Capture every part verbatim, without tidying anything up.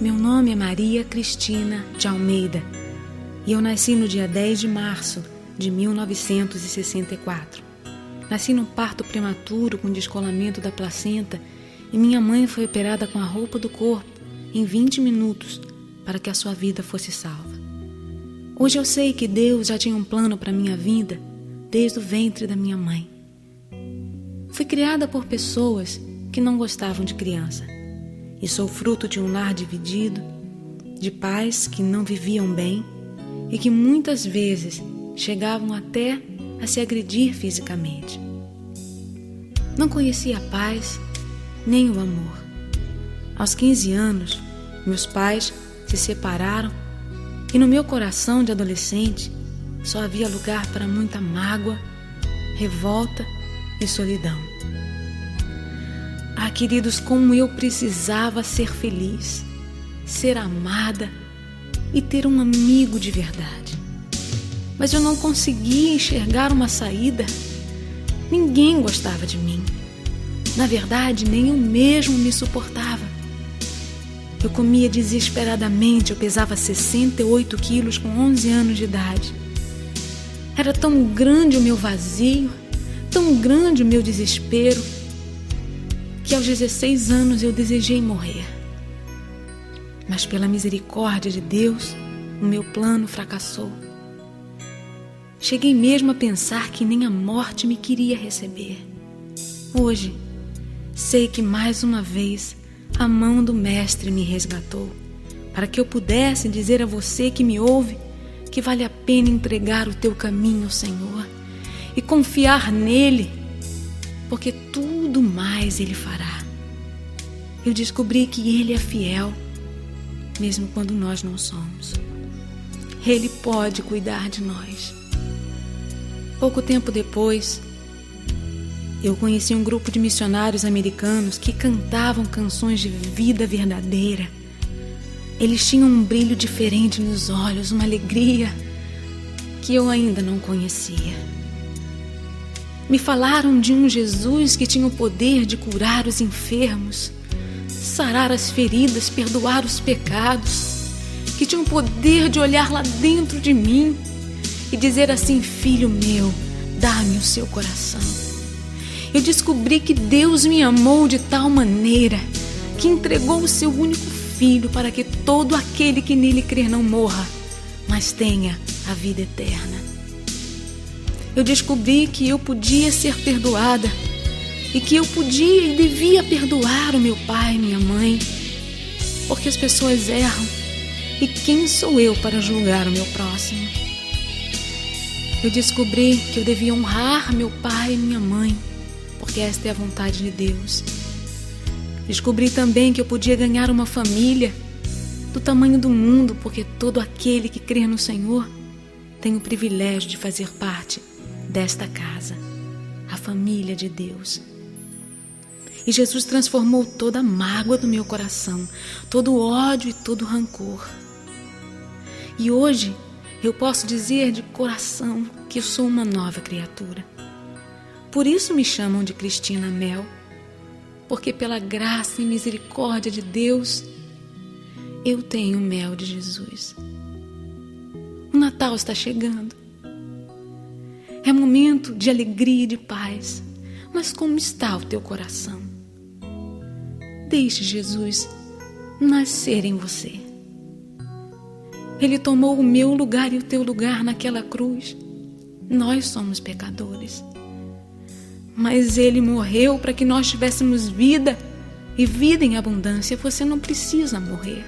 Meu nome é Maria Cristina de Almeida e eu nasci no dia dez de março de mil novecentos e sessenta e quatro. Nasci num parto prematuro com descolamento da placenta e minha mãe foi operada com a roupa do corpo em vinte minutos para que a sua vida fosse salva. Hoje eu sei que Deus já tinha um plano para minha vida desde o ventre da minha mãe. Fui criada por pessoas que não gostavam de criança e sou fruto de um lar dividido, de pais que não viviam bem e que muitas vezes chegavam até a se agredir fisicamente. Não conhecia a paz nem o amor. Aos quinze anos, meus pais se separaram e no meu coração de adolescente só havia lugar para muita mágoa, revolta e solidão. Ah, queridos, como eu precisava ser feliz, ser amada e ter um amigo de verdade. Mas eu não conseguia enxergar uma saída. Ninguém gostava de mim. Na verdade, nem eu mesmo me suportava. Eu comia desesperadamente, eu pesava sessenta e oito quilos com onze anos de idade. Era tão grande o meu vazio, tão grande o meu desespero, que aos dezesseis anos eu desejei morrer. Mas pela misericórdia de Deus, o meu plano fracassou. Cheguei mesmo a pensar que nem a morte me queria receber. Hoje, sei que mais uma vez a mão do Mestre me resgatou, para que eu pudesse dizer a você que me ouve que vale a pena entregar o teu caminho ao Senhor e confiar nele, porque tudo mais Ele fará. Eu descobri que Ele é fiel, mesmo quando nós não somos. Ele pode cuidar de nós. Pouco tempo depois, eu conheci um grupo de missionários americanos que cantavam canções de vida verdadeira. Eles tinham um brilho diferente nos olhos, uma alegria que eu ainda não conhecia. Me falaram de um Jesus que tinha o poder de curar os enfermos, sarar as feridas, perdoar os pecados, que tinha o poder de olhar lá dentro de mim e dizer assim: filho meu, dá-me o seu coração. Eu descobri que Deus me amou de tal maneira que entregou o seu único filho para que todo aquele que nele crer não morra, mas tenha a vida eterna. Eu descobri que eu podia ser perdoada e que eu podia e devia perdoar o meu pai e minha mãe, porque as pessoas erram e quem sou eu para julgar o meu próximo? Eu descobri que eu devia honrar meu pai e minha mãe, porque esta é a vontade de Deus. Descobri também que eu podia ganhar uma família do tamanho do mundo, porque todo aquele que crê no Senhor tem o privilégio de fazer parte desta casa, a família de Deus. E Jesus transformou toda a mágoa do meu coração, todo o ódio e todo o rancor. E hoje eu posso dizer de coração que eu sou uma nova criatura. Por isso me chamam de Cristina Mel, porque pela graça e misericórdia de Deus, eu tenho o mel de Jesus. O Natal está chegando. É momento de alegria e de paz. Mas como está o teu coração? Deixe Jesus nascer em você. Ele tomou o meu lugar e o teu lugar naquela cruz. Nós somos pecadores. Mas Ele morreu para que nós tivéssemos vida e vida em abundância. Você não precisa morrer.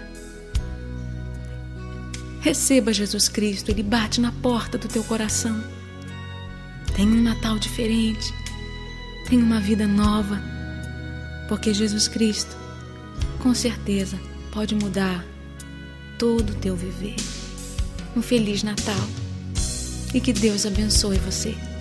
Receba Jesus Cristo, Ele bate na porta do teu coração. Tem um Natal diferente, tem uma vida nova, porque Jesus Cristo, com certeza, pode mudar todo o teu viver. Um Feliz Natal e que Deus abençoe você.